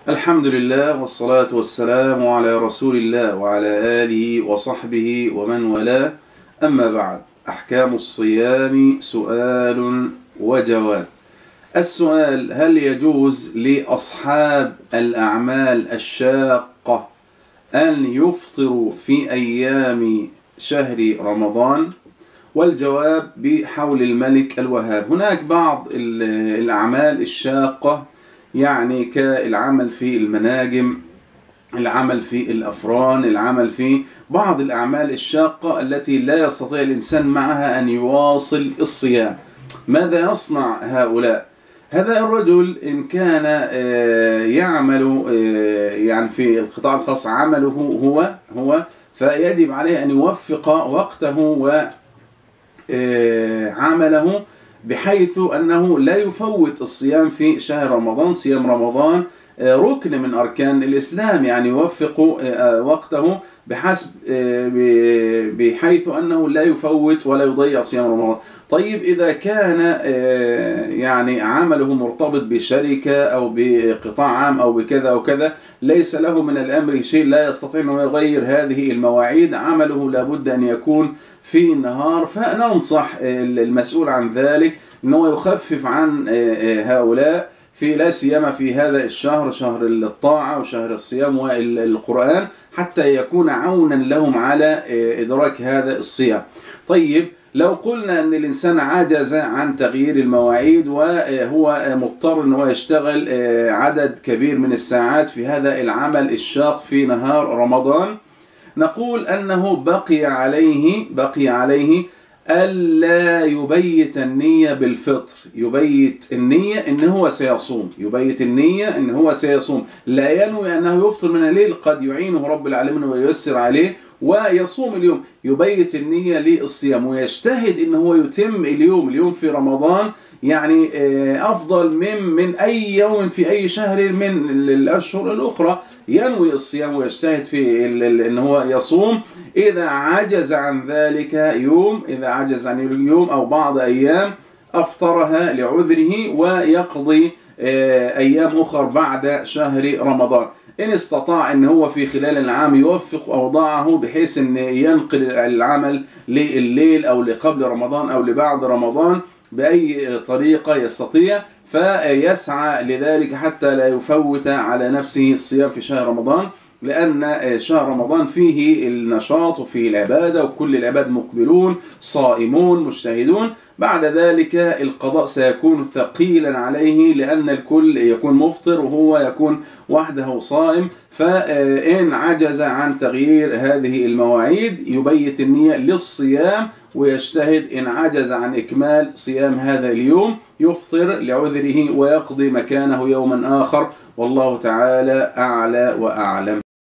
الحمد لله والصلاة والسلام على رسول الله وعلى آله وصحبه ومن والاه. أما بعد، أحكام الصيام سؤال وجواب. السؤال: هل يجوز لأصحاب الأعمال الشاقة أن يفطروا في أيام شهر رمضان؟ والجواب: بحول الملك الوهاب. هناك بعض الأعمال الشاقة، يعني كالعمل في المناجم، العمل في الأفران، العمل في بعض الأعمال الشاقة التي لا يستطيع الإنسان معها أن يواصل الصيام. ماذا يصنع هؤلاء؟ هذا الرجل إن كان يعمل يعني في القطاع الخاص عمله هو فيجب عليه أن يوفق وقته وعمله بحيث أنه لا يفوت الصيام في شهر رمضان. صيام رمضان ركن من أركان الإسلام، يعني يوفق وقته بحيث أنه لا يفوت ولا يضيع صيام رمضان. طيب، إذا كان يعني عمله مرتبط بشركة أو بقطاع عام أو بكذا وكذا، ليس له من الأمر شيء، لا يستطيع أن يغير هذه المواعيد، عمله لابد أن يكون في النهار، فننصح المسؤول عن ذلك أنه يخفف عن هؤلاء، في لا سيما في هذا الشهر، شهر الطاعة وشهر الصيام والقرآن، حتى يكون عونا لهم على إدراك هذا الصيام. طيب، لو قلنا أن الإنسان عجز عن تغيير المواعيد وهو مضطر أنه يشتغل عدد كبير من الساعات في هذا العمل الشاق في نهار رمضان، نقول أنه بقي عليه ألا يبيت النية بالفطر، يبيت النية إن هو سيصوم، يبيت النية إن هو سيصوم، لا ينوي أنه يفطر من الليل، قد يعينه رب العالمين وييسر عليه ويصوم اليوم، يبيت النية للصيام ويجتهد إن هو يتم اليوم في رمضان، يعني أفضل من أي يوم في أي شهر من الأشهر الأخرى، ينوي الصيام ويجتهد في إن هو يصوم. إذا عجز عن ذلك يوم، إذا عجز عن اليوم أو بعض أيام، أفطرها لعذره ويقضي أيام أخرى بعد شهر رمضان. إن استطاع أن هو في خلال العام يوفق أوضاعه بحيث أن ينقل العمل لليل أو لقبل رمضان أو لبعد رمضان بأي طريقة يستطيع، فيسعى لذلك حتى لا يفوت على نفسه الصيام في شهر رمضان، لأن شهر رمضان فيه النشاط وفيه العبادة، وكل العباد مقبلون صائمون مجتهدون. بعد ذلك القضاء سيكون ثقيلا عليه، لأن الكل يكون مفطر وهو يكون وحده صائم. فإن عجز عن تغيير هذه المواعيد يبيت النية للصيام ويجتهد. إن عجز عن إكمال صيام هذا اليوم يفطر لعذره ويقضي مكانه يوما آخر، والله تعالى أعلى وأعلم.